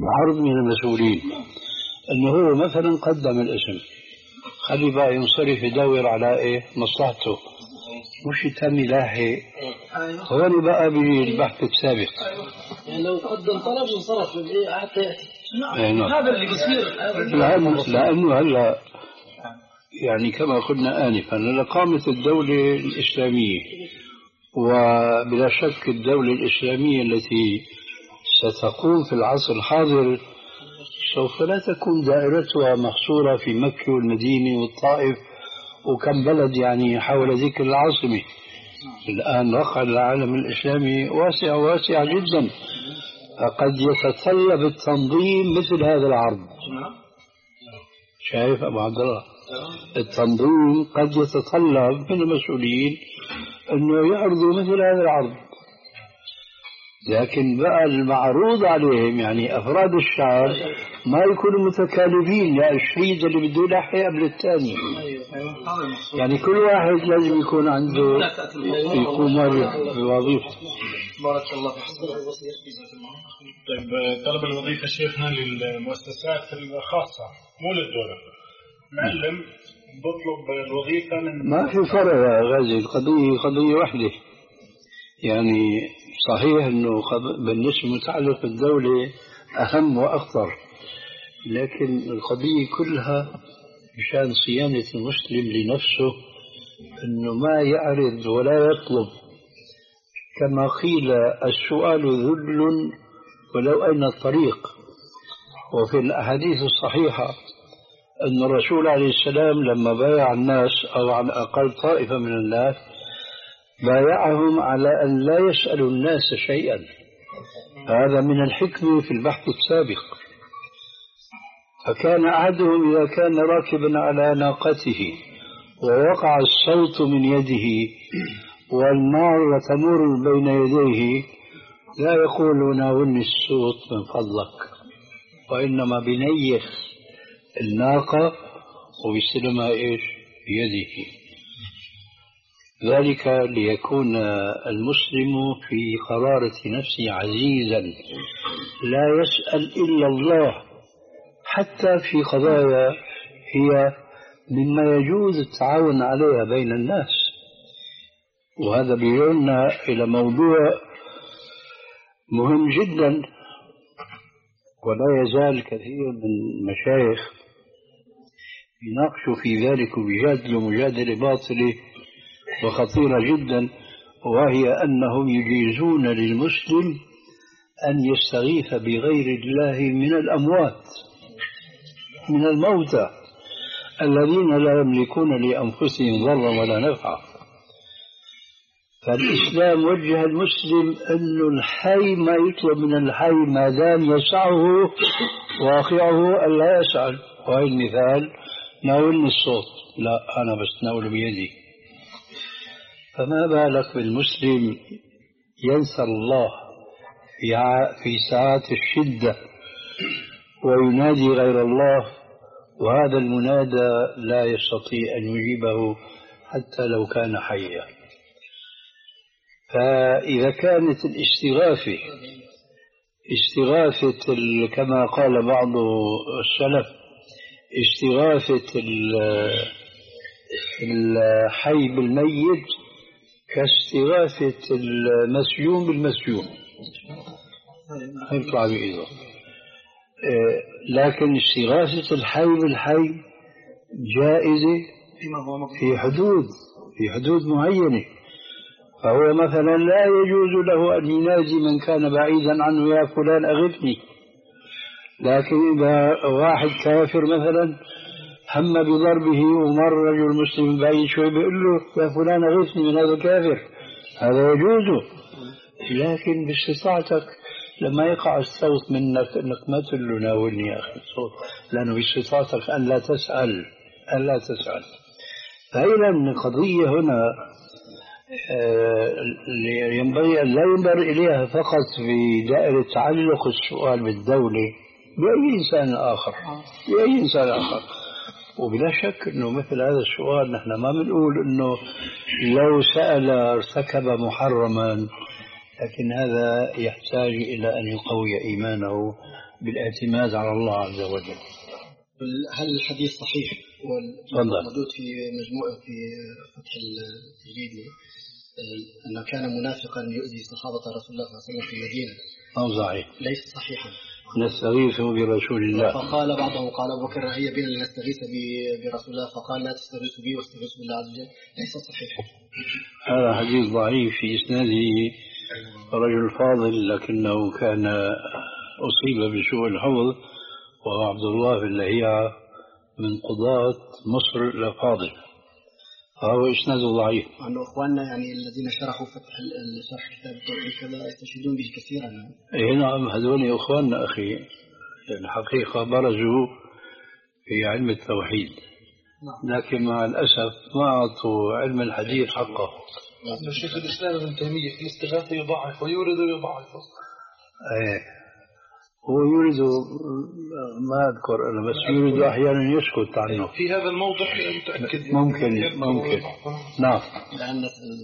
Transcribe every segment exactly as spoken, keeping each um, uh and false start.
عرض من المسؤولين أنه هو مثلا قدم الاسم، خلي بقى ينصرف يدور على إيه مصلحته، مش يتم لاحق. هون بقى بالبحث السابق يعني لو قدم طلب انصرف حتى يأتي. نعم. هذا اللي بيصير لأنه, لأنه هلا يعني كما قلنا آنفا لقامت الدولة الإسلامية، وبلا شك الدولة الإسلامية التي ستقوم في العصر الحاضر سوف لا تكون دائرتها محصورة في مكة والمدينة والطائف وكم بلد يعني حول ذكر العاصمة. الآن وقع العالم الإسلامي واسع واسع جدا، فقد يتطلب التنظيم مثل هذا العرض. شايف أبو عبد الله؟ التنظيم قد يتطلب من المسؤولين أنه يعرضوا مثل هذا العرض، لكن بقى المعروض عليهم يعني أفراد الشعب ما يكونوا متكالبين، يعني الشهيد اللي بده يلحق قبل الثاني، يعني كل واحد لازم يكون عنده يقوم بوظيفته. بارك الله فيك. طيب طلب الوظيفة شيخنا للمؤسسات الخاصة مو للدولة. معلم بطلب الوظيفة من ما في فرق يا غازي، القضية قضية واحدة. يعني صحيح أنه بالنسبة متعلق بالدولة أهم وأخطر، لكن القضية كلها مشان صيانة المسلم لنفسه أنه ما يعرض ولا يطلب. كما قيل السؤال ذل ولو أين الطريق. وفي الأحاديث الصحيحة أن الرسول عليه السلام لما بايع الناس أو على الأقل طائفة من الناس بايعهم على أن لا يسألوا الناس شيئا. هذا من الحكمة في البحث السابق. فكان أحدهم إذا كان راكبا على ناقته ووقع الصوت من يده والنار تمر بين يديه لا يقول ناولني الصوت من فضلك، وإنما بنيخ الناقة وبيستلمها إيش بيده. ذلك ليكون المسلم في قرارة نفسه عزيزا لا يسأل إلا الله، حتى في قضايا هي مما يجوز التعاون عليها بين الناس. وهذا بيرجعنا إلى موضوع مهم جدا، ولا يزال كثير من المشايخ يناقشوا في ذلك ويجادلوا مجادلة باطلة وخطيرة جدا، وهي أنهم يجيزون للمسلم أن يستغيث بغير الله من الأموات، من الموتى الذين لا يملكون لأنفسهم ضرا ولا نفعا. فالإسلام وجه المسلم أن الحي ما يطلب من الحي ما دام يسعه واقعه ألا يسأل. وهي المثال ناولني الصوت، لا أنا بس ناول بيدي. فما بالك بالمسلم ينسى الله في ساعات الشدة وينادي غير الله، وهذا المنادى لا يستطيع أن يجيبه حتى لو كان حيا. فإذا كانت الاستغاثة استغاثة كما قال بعض السلف استغاثة الحي بالميت كاستغاثة المسجون بالمسجون، يطلع بإيده. لكن استغاثة الحي بالحي جائزة في حدود في حدود معينة. فهو مثلا لا يجوز له أن ينادي من كان بعيدا عنه يا فلان أغثني، لكن إذا واحد كافر مثلا هم بضربه ومر رجل مسلم بعيد شوي بيقول له يا فلان أغثني من هذا الكافر، هذا يجوز. لكن باستطاعتك لما يقع الصوت منك انك ما تقول له ناولني يا اخي الصوت، لانه باستطاعتك ان لا تسال ان لا تسال. فاذا القضيه هنا ينبغي ان لا ينظر اليها فقط في دائره تعلق السؤال بالدوله باي انسان اخر باي انسان اخر. وبلا شك انه مثل هذا السؤال نحن ما بنقول انه لو سال ارتكب محرما، لكن هذا يحتاج إلى أن يقوي إيمانه بالاعتماد على الله عز وجل. هل الحديث صحيح والموجود في مجموعة في فتح التجريد أنه كان منافقا يؤذي صحابة رسول الله صلى الله عليه وسلم في المدينة؟ أو صحيح؟ ليس صحيحا. نستغيث برسول الله. فقال بعضهم قال أبو بكر هي بنا لنستغيث برسول الله، فقال لا تستغيثوا بي واستغيثوا بالله عز وجل. ليس صحيحا. هذا حديث ضعيف في إسناده رجل فاضل لكنه كان أصيب بسوء الحفظ، وهو عبد الله بن لهيعة من قضاة مصر الأفاضل، فهو إسناده ضعيف. أنه إخواننا يعني الذين شرحوا فتح شرح كتاب التوحيد كذا يستشهدون به كثيرا. إيه نعم، هذول إخواننا أخي، الحقيقة برزوا في علم التوحيد، لكن مع الأسف ما أعطوا علم الحديث حقه. شيخ الإسلام ابن تيمية في الاستغاثة يضعف ويورد ويضعف. إيه هو يريد، ما أذكر أنا، بس يريد أحيانا يسكت عنه. في هذا الموضع متأكد ممكن ممكن نعم. الآن نسأل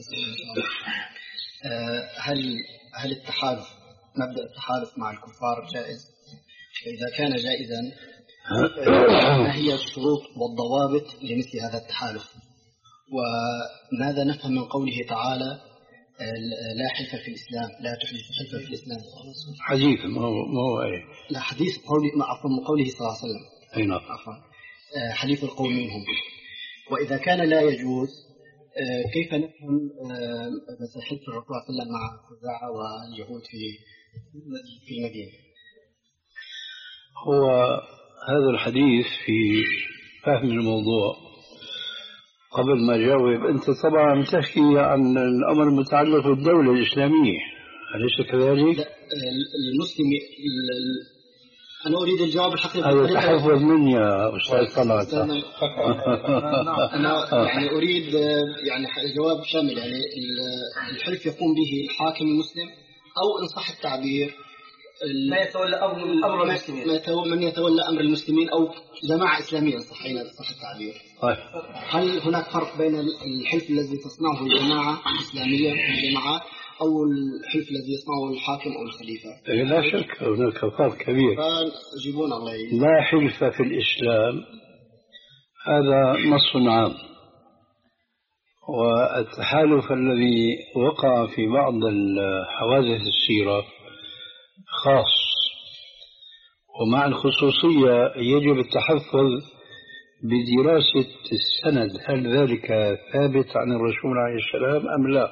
هل هل التحالف، مبدأ التحالف مع الكفار جائز؟ إذا كان جائزا ما هي الشروط والضوابط لمثل هذا التحالف؟ وماذا نفهم من قوله تعالى لا حلف في الإسلام، لا تحدث حلفا في الإسلام؟ حديث ما هو ما هو أي لا حديث قولي عفوا من قوله صلى الله عليه وسلم. أي نعم. عفوا حليف القوم منهم. وإذا كان لا يجوز كيف نفهم مثلا حلف الرسول صلى الله عليه وسلم مع خزاعة واليهود في في المدينة؟ هو هذا الحديث في فهم الموضوع. قبل ما جاوب، أنت طبعا تحكي عن الأمر المتعلق بالدولة الإسلامية، أليس كذلك؟ لا المسلم، أنا أريد الجواب الحقيقي. هذا تحفظ مني يا أستاذ طلعت. أنا يعني أريد يعني جواب شامل. يعني الحلف يقوم به الحاكم المسلم أو إن صح التعبير ما يتولى أمر المسلمين، من يتولى أمر المسلمين أو جماعة إسلامية صحيح صح التعبير. هل هناك فرق بين الحلف الذي تصنعه الجماعة الإسلامية الجماعات أو الحلف الذي يصنعه الحاكم أو الخليفة؟ لا شك هناك فرق كبير. فجيبون الله يجيب. لا حلف في الإسلام هذا نص عام، والتحالف الذي وقع في بعض الحوادث السيرة خاص، ومع الخصوصية يجب التحفظ بدراسة السند، هل ذلك ثابت عن الرسول عليه السلام أم لا.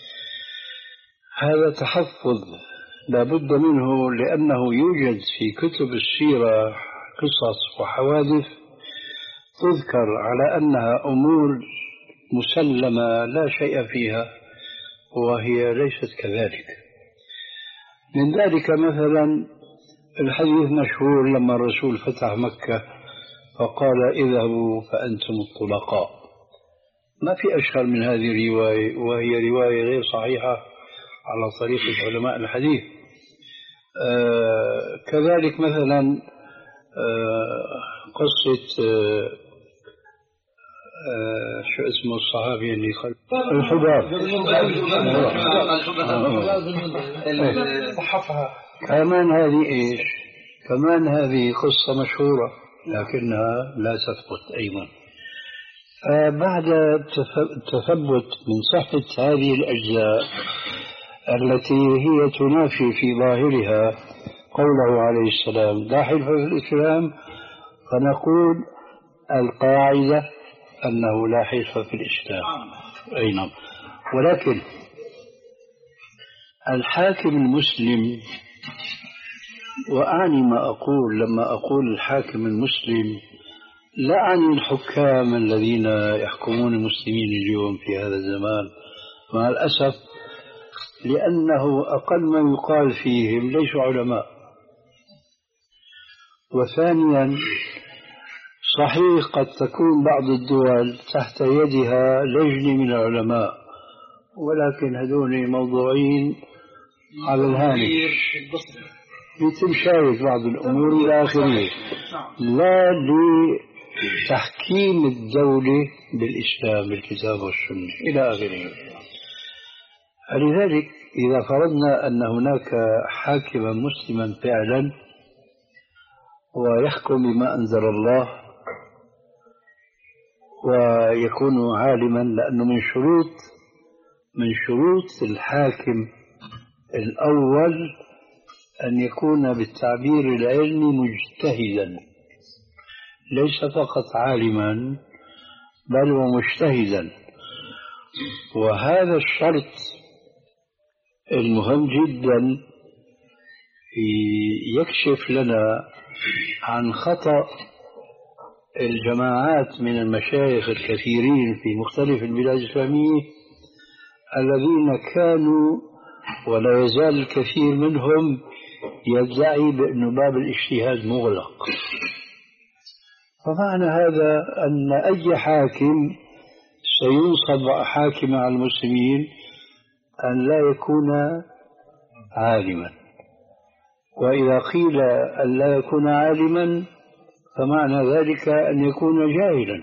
هذا تحفظ لا بد منه، لأنه يوجد في كتب السيرة قصص وحوادث تذكر على أنها أمور مسلمة لا شيء فيها، وهي ليست كذلك. من ذلك مثلا الحديث مشهور لما الرسول فتح مكة فقال اذهبوا فأنتم الطلقاء. ما في أشهر من هذه الرواية، وهي رواية غير صحيحة على طريقة علماء الحديث. آه كذلك مثلا آه قصة آه آه شو اسمه الصحابي اللي خلف الحباب صحفها. كمان هذه إيش؟ كمان هذه قصة مشهورة لكنها لا تثبت أيضا. بعد التثبت من صحة هذه الأجزاء التي هي تنافي في ظاهرها قوله عليه السلام لا حلف في الإسلام، فنقول القاعدة أنه لا حلف في الإسلام. أي نعم. ولكن الحاكم المسلم، وأعني ما أقول لما أقول الحاكم المسلم لا أعني الحكام الذين يحكمون المسلمين اليوم في هذا الزمان مع الأسف، لأنه أقل ما يقال فيهم ليسوا علماء. وثانيا صحيح قد تكون بعض الدول تحت يدها لجنة من العلماء، ولكن هذول موضوعين على الهامش لتمشايك بعض الأمور إلى آخره، لا لتحكيم الدولة بالإسلام بالكتاب والسنة إلى آخره. لذلك إذا فرضنا أن هناك حاكما مسلما فعلا ويحكم بما أنزل الله ويكون عالما، لأنه من شروط من شروط الحاكم الأول أن يكون بالتعبير العلمي مجتهدا، ليس فقط عالما بل ومجتهدا. وهذا الشرط المهم جدا يكشف لنا عن خطأ الجماعات من المشايخ الكثيرين في مختلف البلاد الإسلامية الذين كانوا ولا يزال الكثير منهم يدعي بأن باب الاجتهاد مغلق. فمعنى هذا أن أي حاكم سينصب حاكما على المسلمين أن لا يكون عالما، وإذا قيل أن لا يكون عالما فمعنى ذلك أن يكون جاهلا،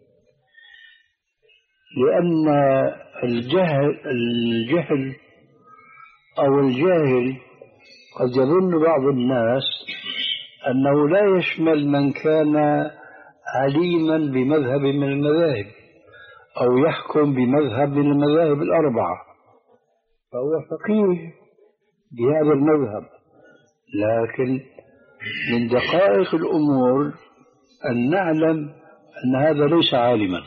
لأن الجهل, الجهل أو الجاهل قد يظن بعض الناس أنه لا يشمل من كان عليما بمذهب من المذاهب أو يحكم بمذهب من المذاهب الأربعة فهو فقيه بهذا المذهب، لكن من دقائق الأمور أن نعلم أن هذا ليس عالما.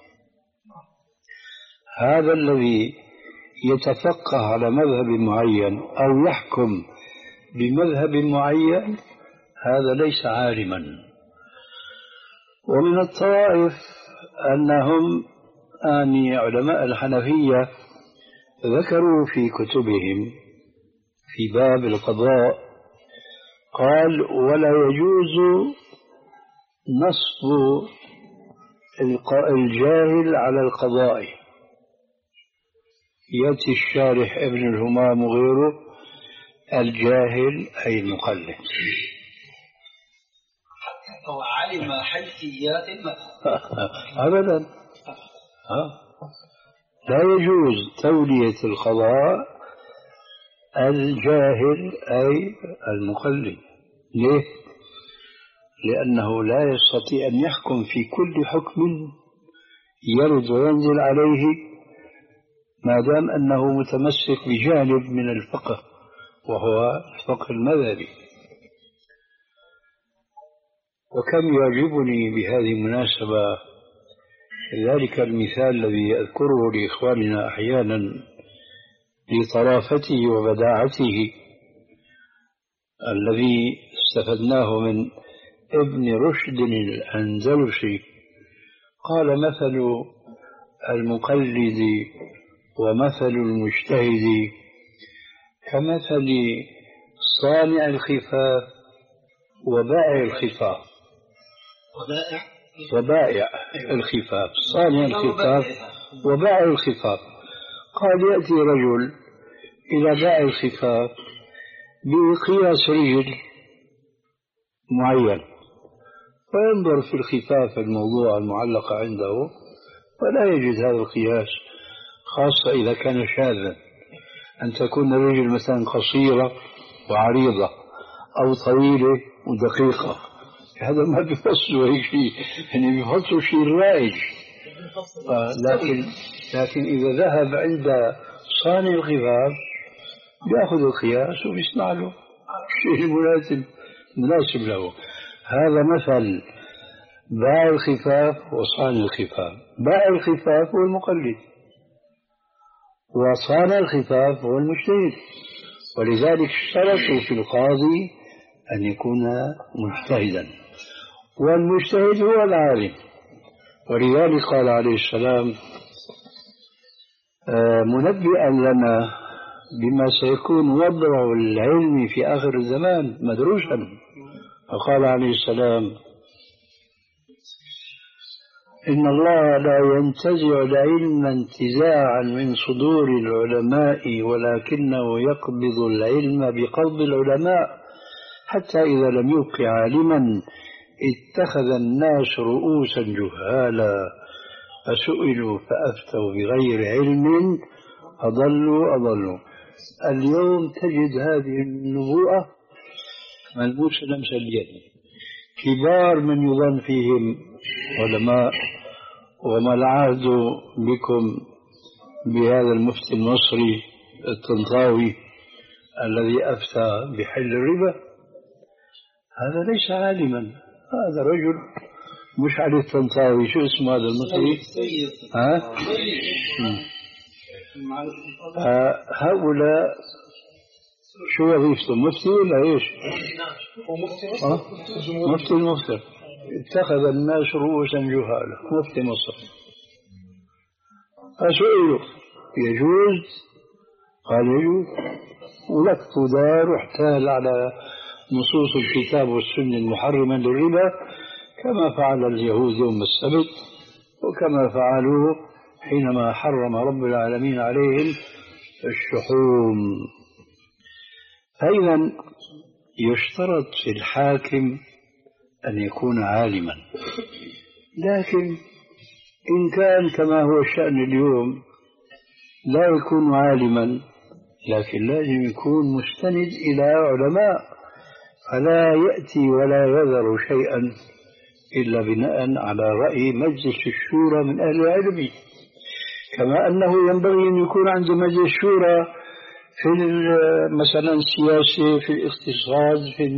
هذا الذي يتفقه على مذهب معين أو يحكم بمذهب معين هذا ليس عالما. ومن الطوائف أنهم آني علماء الحنفية ذكروا في كتبهم في باب القضاء قال: ولا يجوز نصب الجاهل على القضاء. يأتي الشارح ابن الهمام وغيره: الجاهل أي المقلد. هو علم حيثيات المذهب أبدا. لا يجوز تولية القضاء الجاهل أي المقلد. ليه؟ لأنه لا يستطيع أن يحكم في كل حكم يرد وينزل عليه ما دام أنه متمسك بجانب من الفقه وهو الفقه المذهبي. وكم يعجبني بهذه المناسبة ذلك المثال الذي أذكره لإخواننا أحيانا لطرافته وبداعته الذي استفدناه من ابن رشد الأندلسي. قال: مثل المقلد ومثل المجتهد كمثل صانع الخفاف وبائع الخفاف. وبائع وبائع الخفاف، صانع الخفاف وبائع الخفاف. قال: يأتي رجل إلى بائع الخفاف بقياس رجل معين وينظر في الخفاف الموضوع المعلقة عنده ولا يجد هذا القياس، خاصة إذا كان شاذا، أن تكون الرجل مثلا قصيرة وعريضة أو طويلة ودقيقة. هذا ما بيفصلوا هيك شيء، يعني بيفصلوا شيء رائج. آه لكن لكن إذا ذهب عند صانع الخفاف بيأخذ القياس وبيصنع له الشيء المناسب مناسب له. هذا مثل بائع الخفاف وصانع الخفاف. بائع الخفاف هو المقلد وصانع الخفاف هو المجتهد، ولذلك اشترطوا في القاضي أن يكون مجتهدا، والمجتهد هو العالم. ولذلك قال عليه السلام منبئا لنا بما سيكون وضع العلم في آخر الزمان مدروسا، فقال عليه السلام: إن الله لا ينتزع العلم انتزاعا من صدور العلماء ولكنه يقبض العلم بقبض العلماء حتى إذا لم يبق عالما اتخذ الناس رؤوسا جهالا فسئلوا فأفتوا بغير علم أضلوا أضلوا. اليوم تجد هذه النبوءة ملموسة لمس اليد، كبار من يظن فيهم علماء، وما العهد بكم بهذا المفتي المصري الطنطاوي الذي أفتى بحل الربا؟ هذا ليس عالما، هذا رجل مش علي الطنطاوي، شو اسمه هذا المصري؟ ها؟ آه هؤلاء شو وظيفته؟ مفتي ولا ايش؟ آه؟ مفتي المفتي. اتخذ الناس رؤوسا جهالا، مفتي مصر. فسئلوا يجوز؟ قال يجوز، ولك تدار واحتال على نصوص الكتاب والسنة المحرمة للربا كما فعل اليهود يوم السبت، وكما فعلوا حينما حرم رب العالمين عليهم الشحوم. فإذا يشترط في الحاكم أن يكون عالما، لكن إن كان كما هو الشأن اليوم لا يكون عالما، لكن لازم يكون مستند إلى علماء، فلا يأتي ولا يذر شيئا إلا بناء على رأي مجلس الشورى من أهل العلم، كما أنه ينبغي أن يكون عند مجلس الشورى في مثلا السياسة، في الاقتصاد، في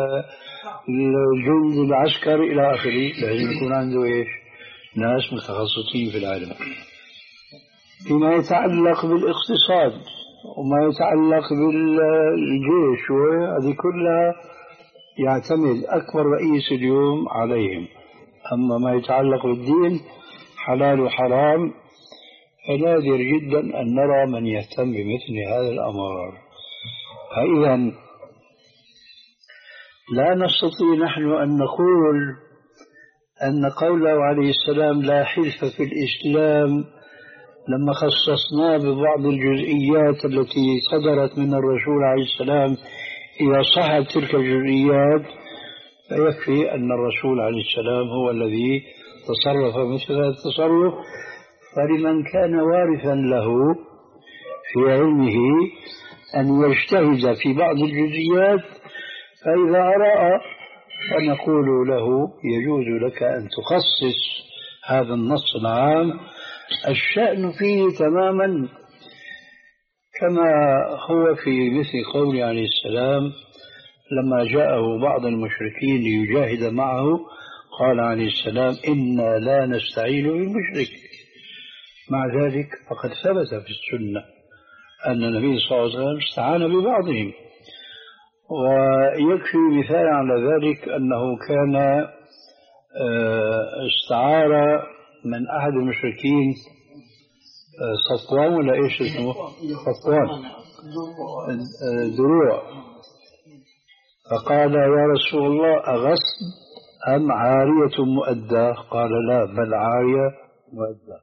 الجند العسكري إلى آخره، لازم يكون عنده إيش؟ ناس متخصصين في العلم. فيما يتعلق بالاقتصاد وما يتعلق بالجيش وهذه كلها يعتمد أكبر رئيس اليوم عليهم. أما ما يتعلق بالدين حلال وحرام فنادر جدا أن نرى من يهتم بمثل هذا الأمر. فإذا لا نستطيع نحن أن نقول أن قوله عليه السلام لا حلف في الإسلام لما خصصناه ببعض الجزئيات التي صدرت من الرسول عليه السلام، إذا صحت تلك الجزئيات فيكفي أن الرسول عليه السلام هو الذي تصرف مثل هذا التصرف. فلمن كان وارثا له في علمه أن يجتهد في بعض الجزئيات، فإذا رأى فنقول له يجوز لك أن تخصص هذا النص العام. الشأن فيه تماما كما هو في مثل قول عليه السلام لما جاءه بعض المشركين ليجاهد معه، قال عليه السلام إنا لا نستعين بالمشرك. مع ذلك فقد ثبت في السنة أن النبي صلى الله عليه وسلم استعان ببعضهم. ويكفي مثال على ذلك أنه كان استعار من أحد المشركين صفوان ولا إيش اسمه؟ صفوان دروع، فقال يا رسول الله أغصب أم عارية مؤدة؟ قال لا بل عارية مؤدة.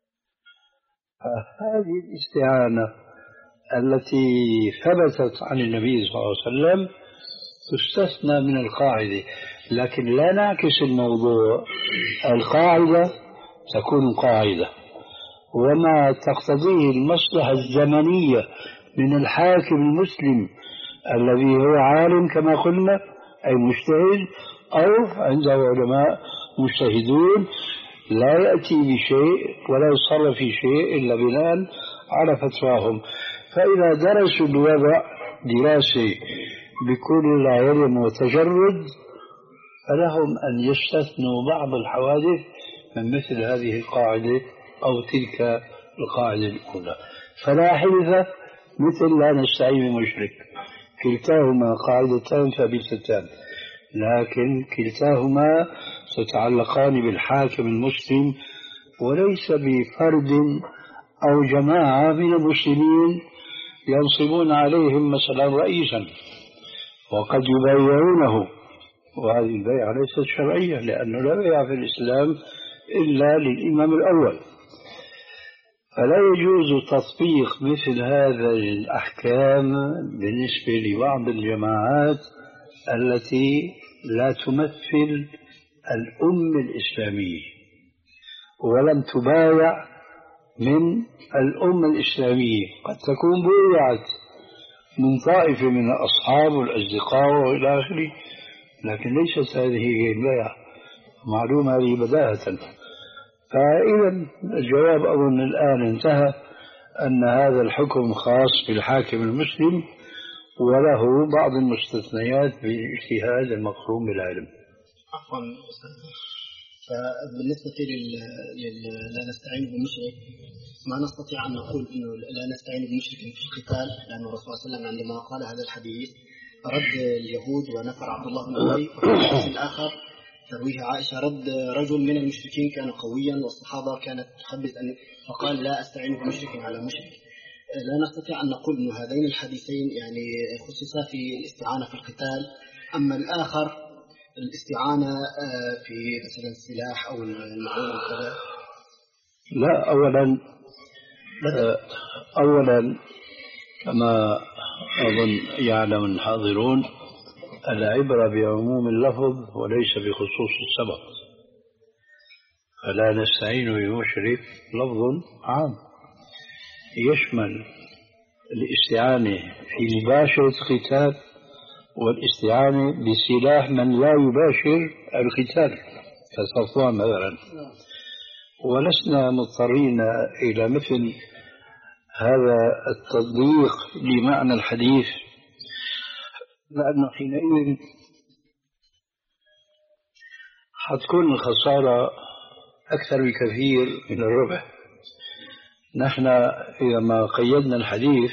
فهذه الاستعانة التي ثبتت عن النبي صلى الله عليه وسلم تستثنى من القاعدة، لكن لا نعكس الموضوع. القاعدة تكون قاعدة، وما تقتضيه المصلحة الزمنية من الحاكم المسلم الذي هو عالم كما قلنا أي مجتهد، أو عنده علماء مجتهدون لا يأتي بشيء ولا يصرف في شيء إلا بناء على فتواهم. فإذا درسوا الوضع دراسة بكل علم وتجرد فلهم أن يستثنوا بعض الحوادث من مثل هذه القاعدة أو تلك القاعدة الأولى. فلا حلف مثل لا نستعين بمشرك، كلتاهما قاعدتان ثابتتان، لكن كلتاهما تتعلقان بالحاكم المسلم وليس بفرد أو جماعة من المسلمين ينصبون عليهم مثلا رئيسا وقد يبايعونه، وهذه البيعة ليست شرعية لأنه لا بيع في الإسلام إلا للإمام الأول. فلا يجوز تطبيق مثل هذه الأحكام بالنسبة لبعض الجماعات التي لا تمثل الأمة الإسلامية ولم تبايع من الأمة الإسلامية. قد تكون بويعت من طائفة من الأصحاب والأصدقاء وإلى آخره، لكن ليست هذه هي البيع، معلومة هذه بداهة. فإذا الجواب أظن الآن انتهى، أن هذا الحكم خاص بالحاكم المسلم وله بعض المستثنيات بالاجتهاد المقرون بالعلم. عفوا فبالنسبة لل... لل... لا نستعين بمشرك، ما نستطيع أن نقول إنه لا نستعين بمشرك في القتال، لأن الرسول صلى الله عليه وسلم عندما قال هذا الحديث رد اليهود ونفر عبد الله بن أبي، وفي الحديث الآخر ترويه عائشة رد رجل من المشركين كان قويا والصحابة كانت تحبذ أن، فقال لا أستعين بمشرك على مشرك. لا نستطيع أن نقول أن هذين الحديثين يعني خصوصا في الاستعانة في القتال، أما الآخر الاستعانة في مثلا السلاح أو المعونة وكذا. لا، أولا أولا كما أظن يعلم الحاضرون العبرة بعموم اللفظ وليس بخصوص السبب، فلا نستعين بمشرك لفظ عام يشمل الاستعانة في مباشرة القتال والاستعانة بسلاح من لا يباشر القتال كصفوان مثلا، ولسنا مضطرين إلى مثل هذا التطبيق لمعنى الحديث، لأنه حينئذ حتكون الخسارة أكثر بكثير من الربح. نحن إذا ما قيدنا الحديث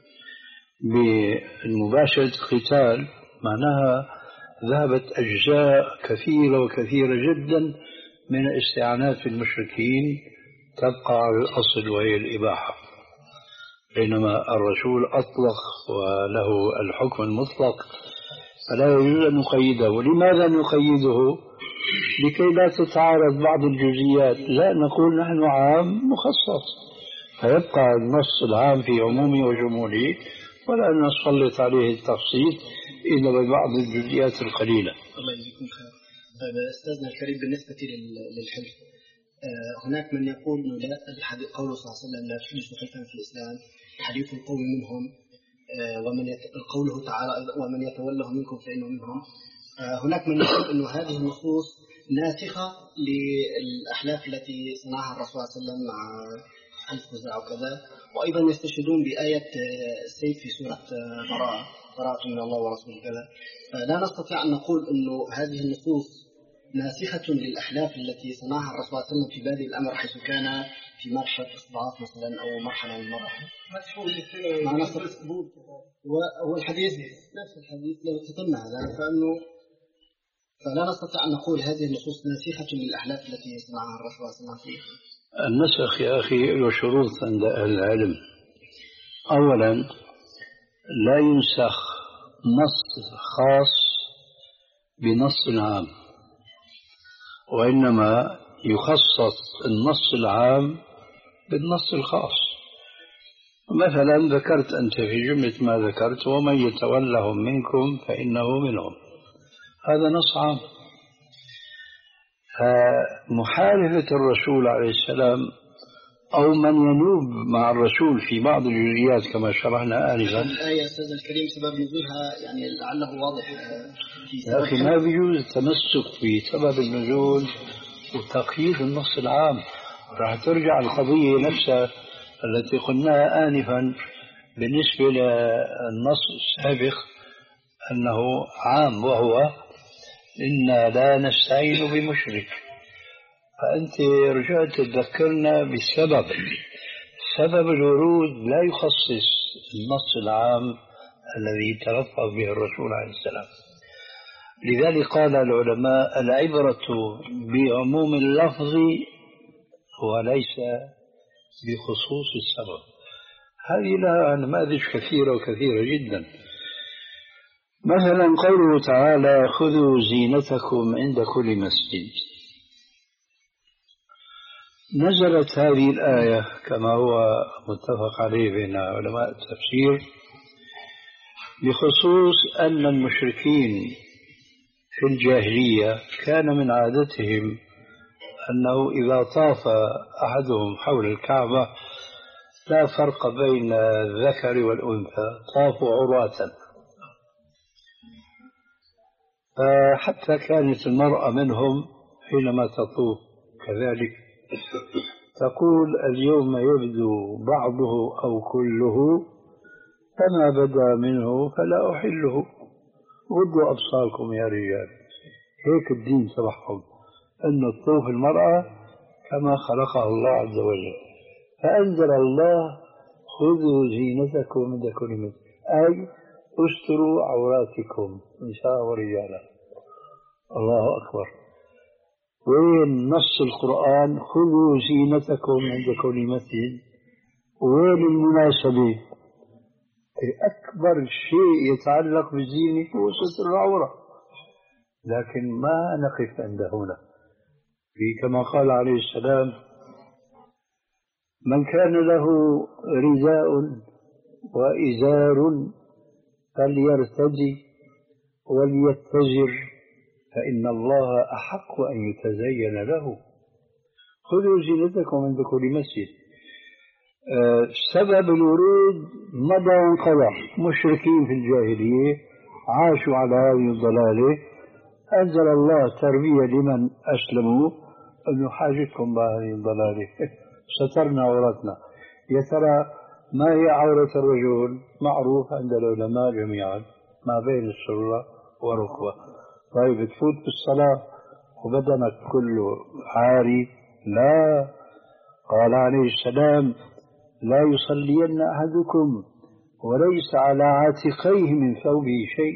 بمباشرة القتال معناها ذهبت أجزاء كثيرة وكثيرة جدا من الاستعانات في المشركين تبقى على الأصل وهي الإباحة، بينما الرسول أطلق وله الحكم المطلق فلا يجوز أن نقيده. ولماذا نقيده؟ لكي لا تتعارض بعض الجزئيات، لا نقول نحن عام مخصص فيبقى النص العام في عمومه وشموله ولا نسلط عليه التخصيص إلا ببعض الجزئيات القليلة. الله يجزيكم خير. طيب أستاذنا الكريم، بالنسبة للحلف هناك من يقول إنه لا، قوله صلى الله عليه وسلم لا تحلفوا حلفا في الإسلام حليف القوم منهم، ومن يت... قوله تعالى ومن يتوله منكم فإنه منهم. هناك من يقول إنه هذه النصوص ناسخة للأحلاف التي صنعها الرسول صلى الله عليه وسلم مع حلف خزاعة وكذا، وأيضا يستشهدون بآية السيف في سورة براءة براءة من الله ورسوله كذا. فلا نستطيع أن نقول إنه هذه النصوص ناسخة للأحلاف التي صنعها الرسول صلى الله عليه وسلم في بادئ الأمر حيث كان في مرحلة إصبعات مثلا أو مرحلة من المراحل. ما نستطيع هو الحديث نفس الحديث لو تتم هذا، فإنه فلا نستطيع أن نقول هذه النصوص ناسخة للأحلاف التي صنعها الرسول صلى الله عليه وسلم. النسخ يا أخي له شروط عند أهل العلم. أولا لا ينسخ نص خاص بنص عام، وإنما يخصص النص العام بالنص الخاص. مثلا ذكرت أنت في جملة ما ذكرت ومن يتولهم منكم فإنه منهم، هذا نص عام. فمحاربة الرسول عليه السلام أو من ينوب مع الرسول في بعض الجزئيات كما شرحنا آنفا. الآية أستاذ الكريم سبب نزولها يعني لعله واضح في يا أخي ما بيجوز التمسك في سبب النزول وتقييد النص العام. راح ترجع القضية نفسها التي قلناها آنفا بالنسبة للنص السابق أنه عام، وهو إنا لا نستعين بمشرك. فأنت رجعت تذكرنا بالسبب. سبب الورود لا يخصص النص العام الذي تلفظ به الرسول عليه السلام. لذلك قال العلماء العبرة بعموم اللفظ وليس بخصوص السبب. هذه لها نماذج كثيرة وكثيرة جدا. مثلا قوله تعالى خذوا زينتكم عند كل مسجد. نزلت هذه الآية كما هو متفق عليه بين علماء التفسير بخصوص أن المشركين في الجاهلية كان من عادتهم أنه إذا طاف أحدهم حول الكعبة لا فرق بين الذكر والأنثى، طافوا عراة. فحتى كانت المرأة منهم حينما تطوف كذلك تقول اليوم يبدو بعضه أو كله، فما بدا منه فلا أحله، غضوا أبصاركم يا رجال. هيك الدين تبعهم، أن الطوف المرأة كما خلقها الله عز وجل. فأنزل الله خذوا زينتكم من كل مثل، أي استروا عوراتكم نساء ورجالا. الله أكبر. وين نص القرآن خذوا زينتكم عند كل مسجد؟ وين المناسبة؟ أكبر شيء يتعلق بالزينة هو ستر العورة، لكن ما نقف عند هنا. في كما قال عليه السلام: من كان له رداء وإزار فليرتدي وليتزر فإن الله أحق أن يتزين له. خذوا زينتكم عند كل مسجد. أه سبب الورود مضى وانقضى. مشركين في الجاهلية عاشوا على هذه الضلالة، أنزل الله تربية لمن أسلموا أنه حاجتكم بهذه الضلالة، سترنا عورتنا. يا ترى ما هي عورة الرجل؟ معروف عند العلماء جميعا، ما بين السرة وركبة. طيب تفوت بالصلاة وبدنك كله عاري؟ لا. قال عليه السلام: لا يصلين أحدكم وليس على عاتقيه من ثوبه شيء.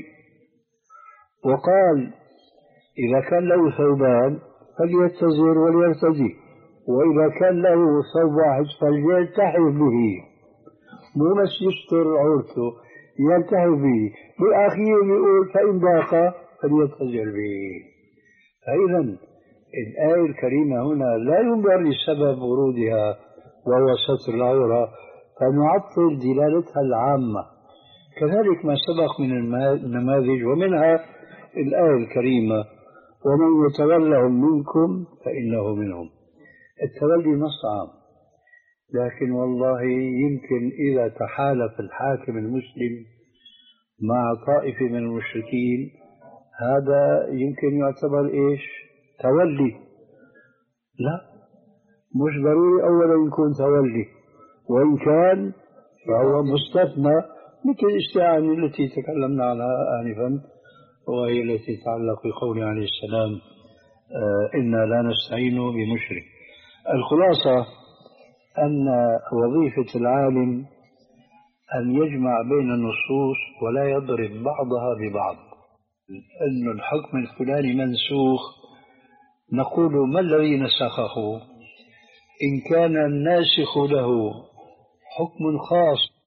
وقال: إذا كان له ثوبان فليتزر وليرتدي، وإذا كان له ثوب واحد فليلتحف به، مو بس يستر عورته، يلتحف به. بالأخير يقول: فإن ضاق فليتزر به. فإذا الآية الكريمة هنا لا ينظر لسبب ورودها وهو ستر العورة فنعطل دلالتها العامة. كذلك ما سبق من النماذج، ومنها الآية الكريمة: ومن يتولهم منكم فإنه منهم. التولي نص عام، لكن والله يمكن إذا تحالف الحاكم المسلم مع طائفة من المشركين هذا يمكن يعتبر إيش؟ تولي. لا، مش ضروري أولا يكون تولي، وإن كان فهو مستثنى، مثل الاستعانة التي تكلمنا عنها آنفا، وهي التي تتعلق بقول عليه السلام: آه إنا لا نستعين بمشرك. الخلاصة أن وظيفة العالم أن يجمع بين النصوص ولا يضرب بعضها ببعض. أن الحكم الفلاني منسوخ، نقول: ما الذي نسخه؟ إن كان الناسخ له حكم خاص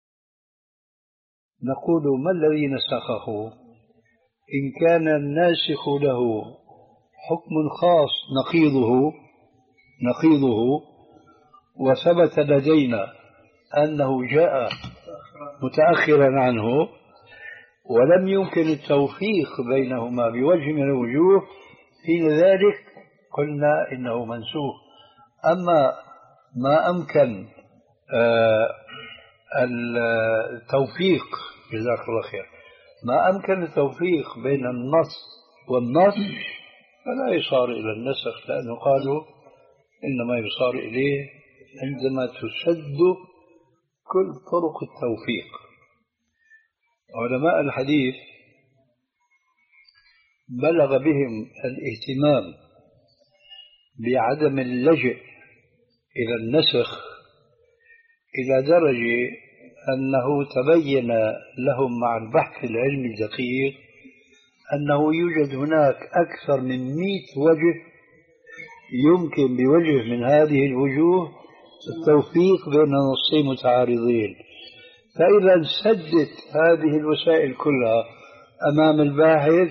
نقول: ما الذي نسخه؟ إن كان الناسخ له حكم خاص نقيضه نقيضه وثبت لدينا أنه جاء متأخرا عنه ولم يمكن التوفيق بينهما بوجه من الوجوه، حين ذلك قلنا إنه منسوخ. أما ما أمكن آه التوفيق، جزاك الله خير، ما أمكن التوفيق بين النص والنص فلا يصار إلى النسخ، لأنه قالوا إنما يصار إليه عندما تسد كل طرق التوفيق. علماء الحديث بلغ بهم الاهتمام بعدم اللجئ إلى النسخ إلى درجة أنه تبين لهم مع البحث العلمي الدقيق أنه يوجد هناك أكثر من مئة وجه يمكن بوجه من هذه الوجوه التوفيق بين نصين متعارضين. فإذا سدت هذه الوسائل كلها أمام الباحث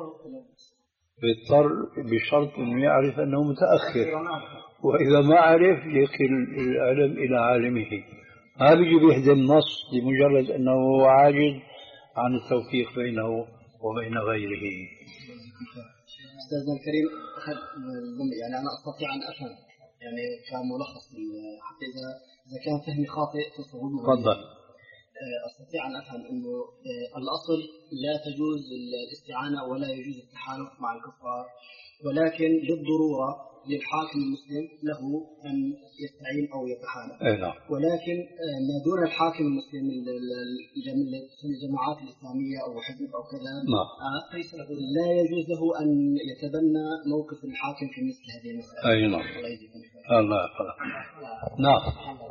بيضطر بشرط أنه يعرف أنه متأخر، وإذا ما عرف يكل العلم إلى عالمه. ما بيجي بيهدم النص لمجرد أنه هو عاجز عن التوفيق بينه وبين غيره. أستاذنا الكريم، يعني أنا أستطيع أن أفهم يعني كملخص حتى إذا إذا كان فهمي خاطئ تصوره. تفضل. أستطيع أن أفهم أنه الأصل لا تجوز الاستعانة ولا يجوز التحالف مع الكفار، ولكن للضرورة للحاكم المسلم له أن يستعين أو يتحالف. ولكن ما دون الحاكم المسلم الجماعات الإسلامية أو حزب أو كذا لا يجوز له أن يتبنى موقف الحاكم في مثل هذه المسألة. أي نعم. الله يحفظك. نعم.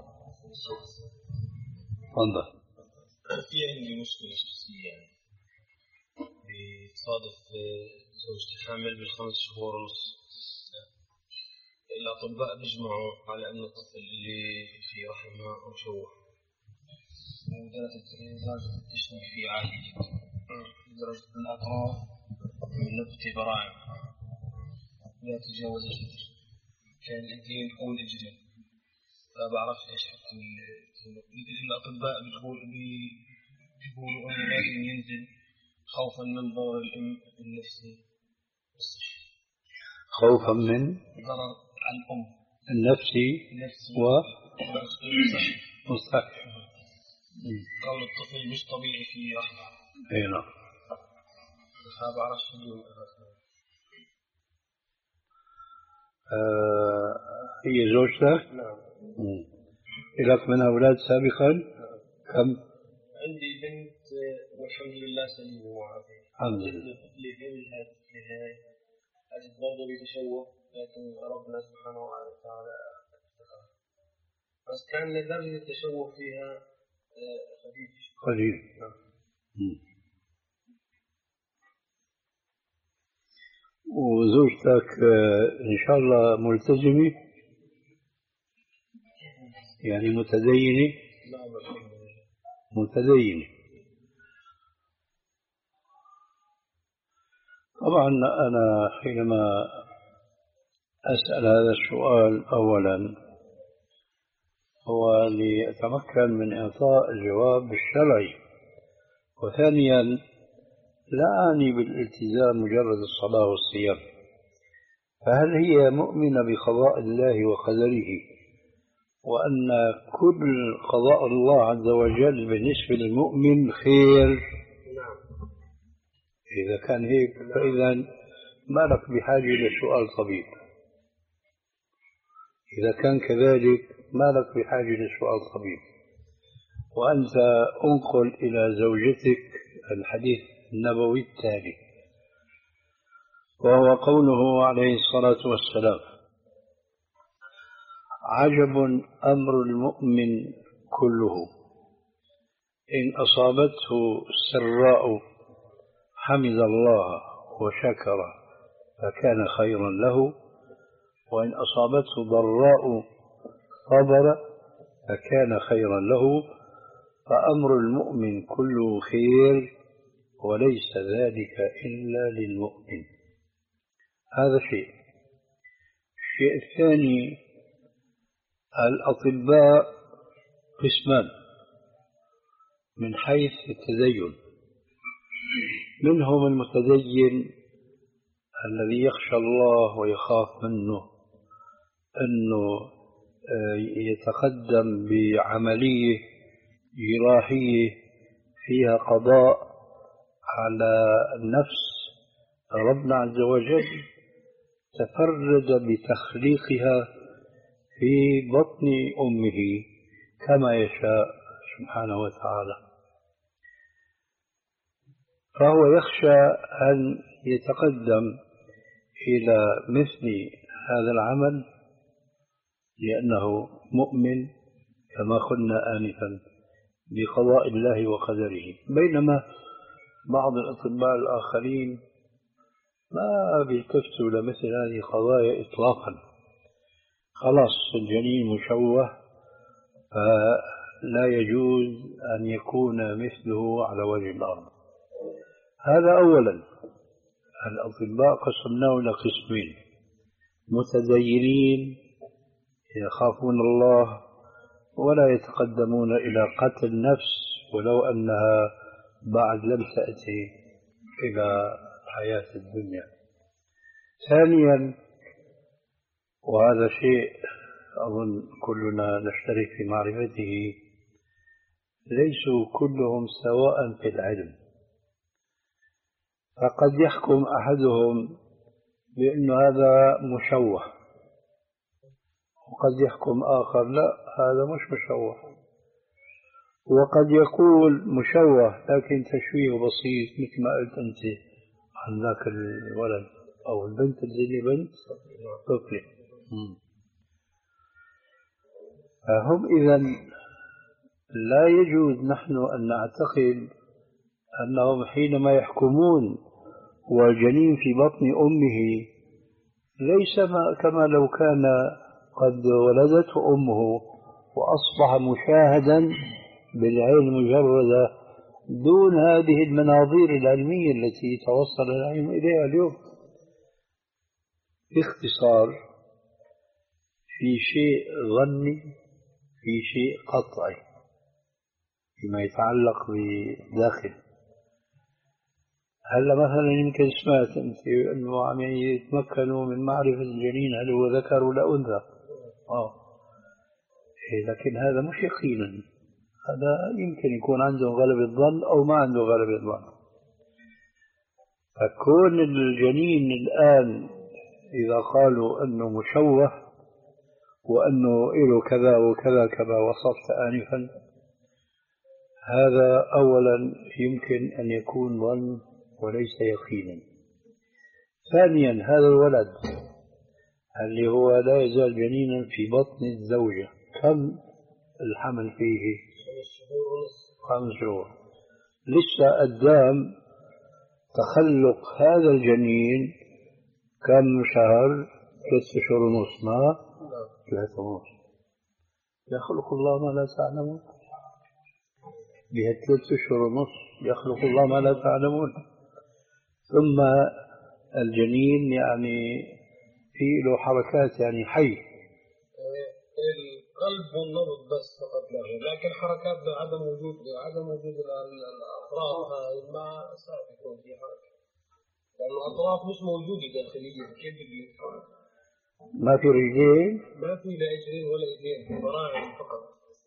تفضل. في عندي مشكلة شخصية يعني بتصادف زوجتي حامل بالخمس شهور ونص. الأطباء بيجمعوا على أن الطفل اللي في رحمها مشوه، ودرجة درجة التشويه فيه عالية جدا، درجة الأطراف من نبت براعم لا تتجاوز الجدر، كان الإيدين أو الإجرين. لا بعرف إيش حكم الأطباء بيقولوا بيقولوا أنه لازم ينزل خوفا من ضرر الأم النفسي والصحي. خوفا من ضرر على الأم النفسي و والصحي. كون الطفل مش طبيعي في رحمة. أي نعم. ما بعرف شو آه هي زوجتك؟ نعم. لك من أولاد سابقا؟ كم؟ عندي بنت والحمد لله سليمة وعافية. الحمد لله. أجد برضه بيتشوه، لكن ربنا سبحانه وتعالى بس كان درجة التشوه فيها خفيف. قليل. نعم. وزوجتك إن شاء الله ملتزمة؟ يعني متدينة؟ نعم الحمد لله. متدينة. طبعا أنا حينما أسأل هذا السؤال أولا هو لأتمكن من إعطاء الجواب الشرعي، وثانيا لا أعني بالالتزام مجرد الصلاة والصيام، فهل هي مؤمنة بقضاء الله وقدره وأن كل قضاء الله عز وجل بالنسبة للمؤمن خير؟ إذا كان هيك فإذا ما لك بحاجة لسؤال طبيب. إذا كان كذلك ما لك بحاجة لسؤال طبيب. وأنت أنقل إلى زوجتك الحديث النبوي التالي، وهو قوله عليه الصلاة والسلام: عجب أمر المؤمن كله، إن أصابته السراء حمد الله وشكر فكان خيرا له، وإن أصابته ضراء صبر فكان خيرا له، فأمر المؤمن كله خير وليس ذلك إلا للمؤمن. هذا شيء. الشيء الثاني: الأطباء قسمان من حيث التدين، منهم المتدين الذي يخشى الله ويخاف منه أنه يتقدم بعملية جراحية فيها قضاء على النفس. ربنا عز وجل تفرد بتخليقها في بطن أمه كما يشاء سبحانه وتعالى، فهو يخشى أن يتقدم إلى مثل هذا العمل لأنه مؤمن كما قلنا آنفا بقضاء الله وقدره، بينما بعض الأطباء الآخرين ما بيلتفتوا لمثل هذه القضايا إطلاقا. خلاص الجنين مشوه فلا يجوز أن يكون مثله على وجه الأرض. هذا أولا. الأطباء قسمناه إلى قسمين: متدينين يخافون الله ولا يتقدمون إلى قتل نفس ولو أنها بعد لم تأتي إلى حياة الدنيا. ثانيا، وهذا شيء أظن كلنا نشترك في معرفته، ليسوا كلهم سواء في العلم، فقد يحكم أحدهم بأن هذا مشوه، وقد يحكم آخر لا هذا مش مشوه، وقد يقول مشوه لكن تشويه بسيط مثل ما قلت أنت عن ذاك الولد أو البنت اللي بنت طفلة. فهم إذا لا يجوز نحن أن نعتقد أنهم حينما يحكمون والجنين في بطن أمه ليس ما كما لو كان قد ولدته أمه وأصبح مشاهدا بالعين المجردة دون هذه المناظير العلمية التي توصل العلم إليها اليوم. باختصار في شيء ظني في شيء قطعي فيما يتعلق بداخل. هلا مثلا يمكن سمعت أنت أنه عم يتمكنوا من معرفة الجنين هل هو ذكر ولا أنثى، آه إيه، لكن هذا مش يقينا، هذا يمكن يكون عندهم غلبة ظن أو ما عنده غلبة ظن. فكون الجنين الآن إذا قالوا أنه مشوه وأنه له كذا وكذا كما وصفت آنفا، هذا أولا يمكن أن يكون ظن وليس يقينا. ثانيا هذا الولد اللي هو لا يزال جنينا في بطن الزوجة كم الحمل فيه؟ خمس شهور. لسه قدام تخلق هذا الجنين كم شهر؟ ثلاثة أشهر ونص. ما ثلاثة ونص. يخلق الله ما لا تعلمون. بهالثلاث أشهر ونص يخلق الله ما لا تعلمون. ثم الجنين يعني في له حركات يعني حي. القلب والنبض بس فقط له، لكن حركات عدم وجود عدم وجود الأطراف ما صعب يكون في حركة، لأن الأطراف مش موجودة داخليا. كيف بيتحرك؟ ما في رجلين؟ ما في لا رجلين ولا ايدين، براعم فقط.